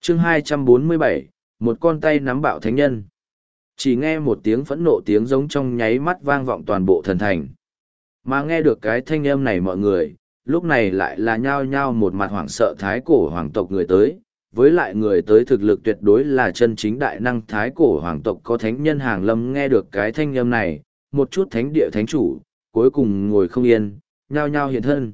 Chương 247, một con tay nắm bạo thánh nhân. Chỉ nghe một tiếng phẫn nộ tiếng giống trong nháy mắt vang vọng toàn bộ thần thành. Mà nghe được cái thanh âm này mọi người, lúc này lại là nhao nhao một mặt hoảng sợ thái cổ hoàng tộc người tới, với lại người tới thực lực tuyệt đối là chân chính đại năng thái cổ hoàng tộc có thánh nhân hàng lâm. Nghe được cái thanh âm này, một chút thánh địa thánh chủ, cuối cùng ngồi không yên, nhao nhao hiện thân.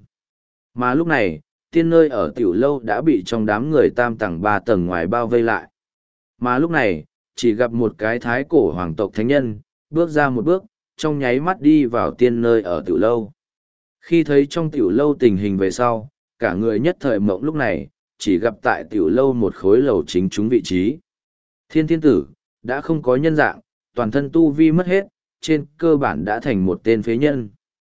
Mà lúc này, tiên nơi ở tiểu lâu đã bị trong đám người tam tầng ba tầng ngoài bao vây lại. Mà lúc này, chỉ gặp một cái thái cổ hoàng tộc thánh nhân, bước ra một bước, trong nháy mắt đi vào tiên nơi ở tiểu lâu. Khi thấy trong tiểu lâu tình hình về sau, cả người nhất thời mộng lúc này, chỉ gặp tại tiểu lâu một khối lầu chính chúng vị trí. Thiên thiên tử, đã không có nhân dạng, toàn thân tu vi mất hết, trên cơ bản đã thành một tên phế nhân.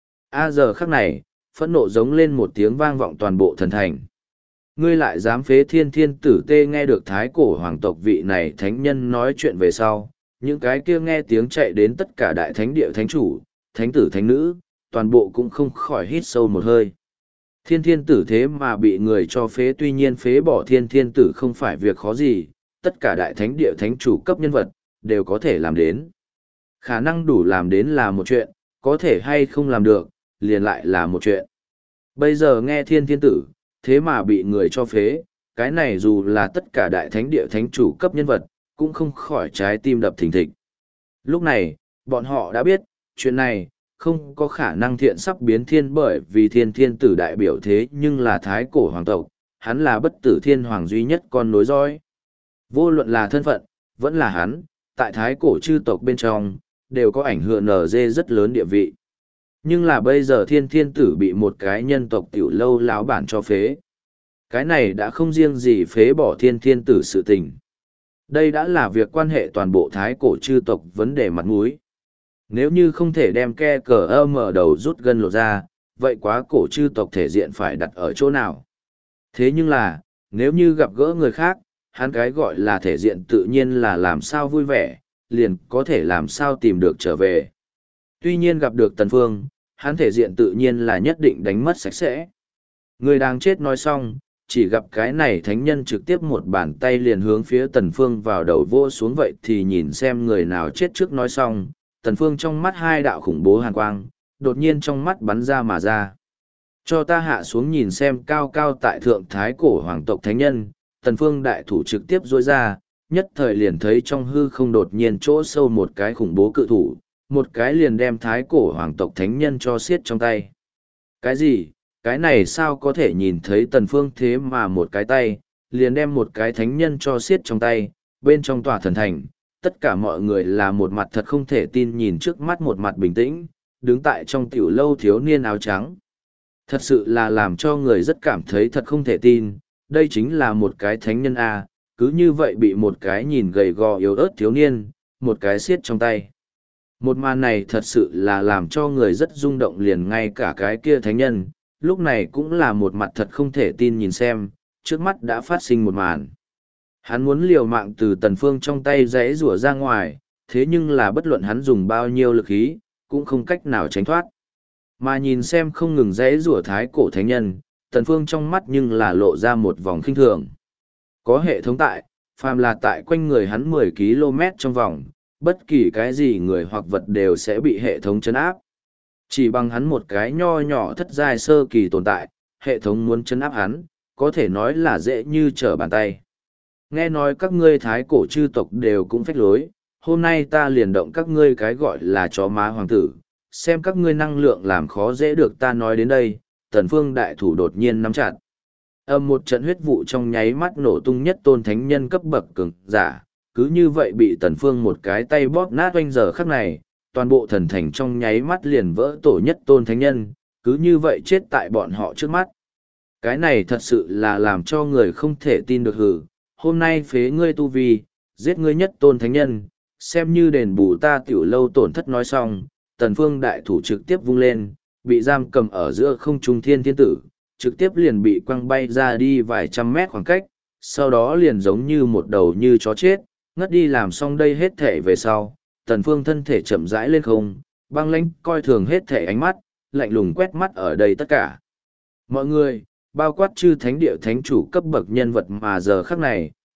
Giờ khắc này, phẫn nộ giống lên một tiếng vang vọng toàn bộ thần thành. Ngươi lại dám phế thiên thiên tử tê. Nghe được thái cổ hoàng tộc vị này thánh nhân nói chuyện về sau, những cái kia nghe tiếng chạy đến tất cả đại thánh địa thánh chủ, thánh tử thánh nữ, toàn bộ cũng không khỏi hít sâu một hơi. Thiên thiên tử thế mà bị người cho phế, tuy nhiên phế bỏ thiên thiên tử không phải việc khó gì, tất cả đại thánh địa thánh chủ cấp nhân vật, đều có thể làm đến. Khả năng đủ làm đến là một chuyện, có thể hay không làm được, liền lại là một chuyện. Bây giờ nghe thiên thiên tử, thế mà bị người cho phế, cái này dù là tất cả đại thánh địa thánh chủ cấp nhân vật, cũng không khỏi trái tim đập thình thịch. Lúc này, bọn họ đã biết, chuyện này, không có khả năng thiện sắp biến thiên, bởi vì thiên thiên tử đại biểu thế nhưng là thái cổ hoàng tộc, hắn là bất tử thiên hoàng duy nhất con nối dõi. Vô luận là thân phận, vẫn là hắn, tại thái cổ chư tộc bên trong, đều có ảnh hưởng rất lớn địa vị. Nhưng là bây giờ thiên thiên tử bị một cái nhân tộc tiểu lâu lão bản cho phế. Cái này đã không riêng gì phế bỏ thiên thiên tử sự tình. Đây đã là việc quan hệ toàn bộ thái cổ chư tộc vấn đề mặt mũi. Nếu như không thể đem ke cờ mở đầu rút gân lột ra, vậy quá cổ chư tộc thể diện phải đặt ở chỗ nào? Thế nhưng là, nếu như gặp gỡ người khác, hắn cái gọi là thể diện tự nhiên là làm sao vui vẻ, liền có thể làm sao tìm được trở về. Tuy nhiên gặp được Tần Phương, hắn thể diện tự nhiên là nhất định đánh mất sạch sẽ. Người đang chết nói xong, chỉ gặp cái này thánh nhân trực tiếp một bàn tay liền hướng phía Tần Phương vào đầu vô xuống. Vậy thì nhìn xem người nào chết trước. Nói xong, Tần Phương trong mắt hai đạo khủng bố hàn quang, đột nhiên trong mắt bắn ra mà ra. Cho ta hạ xuống. Nhìn xem cao cao tại thượng thái cổ hoàng tộc thánh nhân, Tần Phương đại thủ trực tiếp duỗi ra, nhất thời liền thấy trong hư không đột nhiên chỗ sâu một cái khủng bố cự thủ, một cái liền đem thái cổ hoàng tộc thánh nhân cho xiết trong tay. Cái gì? Cái này sao có thể? Nhìn thấy Tần Phương thế mà một cái tay, liền đem một cái thánh nhân cho xiết trong tay, bên trong tòa thần thành, tất cả mọi người là một mặt thật không thể tin nhìn trước mắt một mặt bình tĩnh, đứng tại trong tiểu lâu thiếu niên áo trắng. Thật sự là làm cho người rất cảm thấy thật không thể tin, đây chính là một cái thánh nhân A, cứ như vậy bị một cái nhìn gầy gò yếu ớt thiếu niên, một cái xiết trong tay. Một màn này thật sự là làm cho người rất rung động, liền ngay cả cái kia thánh nhân, lúc này cũng là một mặt thật không thể tin nhìn xem, trước mắt đã phát sinh một màn. Hắn muốn liều mạng từ Tần Phương trong tay giãy rủa ra ngoài, thế nhưng là bất luận hắn dùng bao nhiêu lực khí, cũng không cách nào tránh thoát. Mà nhìn xem không ngừng giãy rủa thái cổ thánh nhân, Tần Phương trong mắt nhưng là lộ ra một vòng khinh thường. Có hệ thống tại, phàm là tại quanh người hắn 10 km trong vòng, bất kỳ cái gì người hoặc vật đều sẽ bị hệ thống trấn áp. Chỉ bằng hắn một cái nho nhỏ thất giai sơ kỳ tồn tại, hệ thống muốn trấn áp hắn, có thể nói là dễ như trở bàn tay. Nghe nói các ngươi thái cổ chư tộc đều cũng phách lối, hôm nay ta liền động các ngươi cái gọi là chó má hoàng tử, xem các ngươi năng lượng làm khó dễ được. Ta nói đến đây, Tần Phương đại thủ đột nhiên nắm chặt. Một trận huyết vụ trong nháy mắt nổ tung, nhất tôn thánh nhân cấp bậc cường giả, cứ như vậy bị Tần Phương một cái tay bóp nát. Oanh giờ khắc này, toàn bộ thần thành trong nháy mắt liền vỡ tổ, nhất tôn thánh nhân, cứ như vậy chết tại bọn họ trước mắt. Cái này thật sự là làm cho người không thể tin được. Hừ, hôm nay phế ngươi tu vi, giết ngươi nhất tôn thánh nhân, xem như đền bù ta tiểu lâu tổn thất. Nói xong, Tần Phương đại thủ trực tiếp vung lên, bị giam cầm ở giữa không trung thiên thiên tử, trực tiếp liền bị quăng bay ra đi vài trăm mét khoảng cách, sau đó liền giống như một đầu như chó chết, ngất đi. Làm xong đây hết thể về sau, Tần Phương thân thể chậm rãi lên không, băng lãnh coi thường hết thể ánh mắt, lạnh lùng quét mắt ở đây tất cả mọi người, bao quát chư thánh địa thánh chủ cấp bậc nhân vật. Mà giờ khắc này,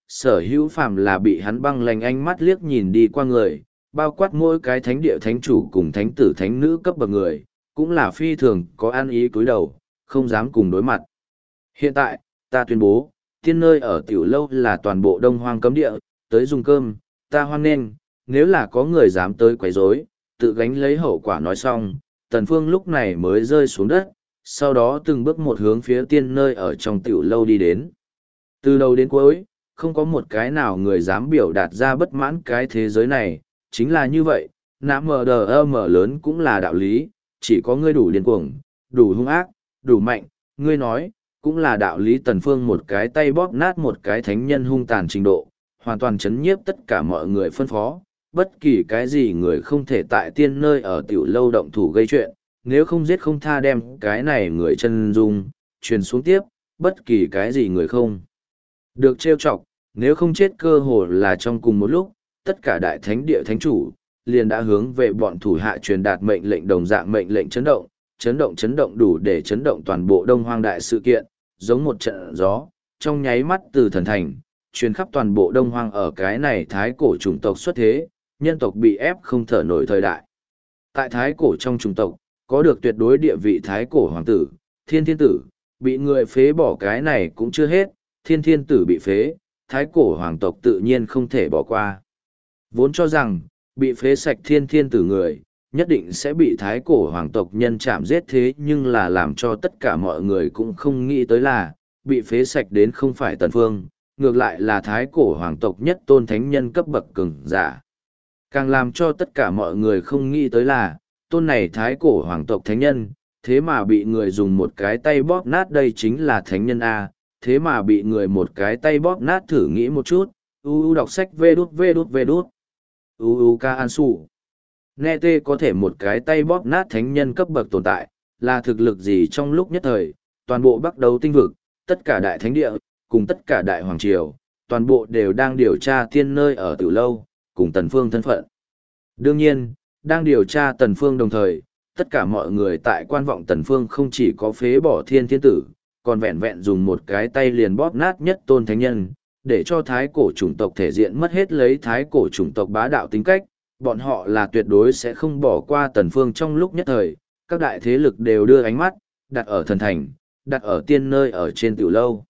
sở hữu phàm là bị hắn băng lành ánh mắt liếc nhìn đi qua người, bao quát mỗi cái thánh địa thánh chủ cùng thánh tử thánh nữ cấp bậc người, cũng là phi thường có an ý cúi đầu, không dám cùng đối mặt. Hiện tại, ta tuyên bố, tiên nơi ở tiểu lâu là toàn bộ Đông Hoang cấm địa, tới dùng cơm, ta hoan nghênh, nếu là có người dám tới quấy rối, tự gánh lấy hậu quả. Nói xong, Tần Phương lúc này mới rơi xuống đất, sau đó từng bước một hướng phía tiên nơi ở trong tiểu lâu đi đến. Từ đầu đến cuối, không có một cái nào người dám biểu đạt ra bất mãn cái thế giới này, chính là như vậy, nã mờ đờ ơ mở lớn cũng là đạo lý, chỉ có ngươi đủ điên cuồng, đủ hung ác, đủ mạnh, ngươi nói, cũng là đạo lý. Tần Phương một cái tay bóp nát một cái thánh nhân hung tàn trình độ, hoàn toàn chấn nhiếp tất cả mọi người phân phó, bất kỳ cái gì người không thể tại tiên nơi ở tiểu lâu động thủ gây chuyện, nếu không giết không tha đem cái này người chân dung, truyền xuống tiếp, bất kỳ cái gì người không được trêu chọc, nếu không chết cơ hồ là trong cùng một lúc, tất cả đại thánh địa thánh chủ, liền đã hướng về bọn thủ hạ truyền đạt mệnh lệnh đồng dạng mệnh lệnh chấn động đủ để chấn động toàn bộ Đông Hoang đại sự kiện, giống một trận gió, trong nháy mắt từ thần thành, truyền khắp toàn bộ Đông Hoang. Ở cái này thái cổ chủng tộc xuất thế, nhân tộc bị ép không thở nổi thời đại. Tại thái cổ trong chủng tộc, có được tuyệt đối địa vị thái cổ hoàng tử, thiên thiên tử, bị người phế bỏ cái này cũng chưa hết, thiên thiên tử bị phế, thái cổ hoàng tộc tự nhiên không thể bỏ qua. Vốn cho rằng, bị phế sạch thiên thiên tử người, nhất định sẽ bị thái cổ hoàng tộc nhân chạm giết, thế nhưng là làm cho tất cả mọi người cũng không nghĩ tới là, bị phế sạch đến không phải Tần Phương, ngược lại là thái cổ hoàng tộc nhất tôn thánh nhân cấp bậc cường giả. Càng làm cho tất cả mọi người không nghĩ tới là, tôn này thái cổ hoàng tộc thánh nhân, thế mà bị người dùng một cái tay bóp nát. Đây chính là thánh nhân A, thế mà bị người một cái tay bóp nát. Thử nghĩ một chút, đọc sách vê đút. Ca An Su. Nghe tê có thể một cái tay bóp nát thánh nhân cấp bậc tồn tại, là thực lực gì trong lúc nhất thời, toàn bộ Bắc Đấu tinh vực, tất cả đại thánh địa, cùng tất cả đại hoàng triều, toàn bộ đều đang điều tra tiên nơi ở tiểu lâu, cùng Tần Phương thân phận. Đương nhiên, đang điều tra Tần Phương đồng thời, tất cả mọi người tại quan vọng Tần Phương không chỉ có phế bỏ thiên thiên tử, còn vẹn vẹn dùng một cái tay liền bóp nát nhất tôn thánh nhân, để cho thái cổ chủng tộc thể diện mất hết lấy thái cổ chủng tộc bá đạo tính cách, bọn họ là tuyệt đối sẽ không bỏ qua Tần Phương. Trong lúc nhất thời, các đại thế lực đều đưa ánh mắt, đặt ở thần thành, đặt ở tiên nơi ở trên tiểu lâu.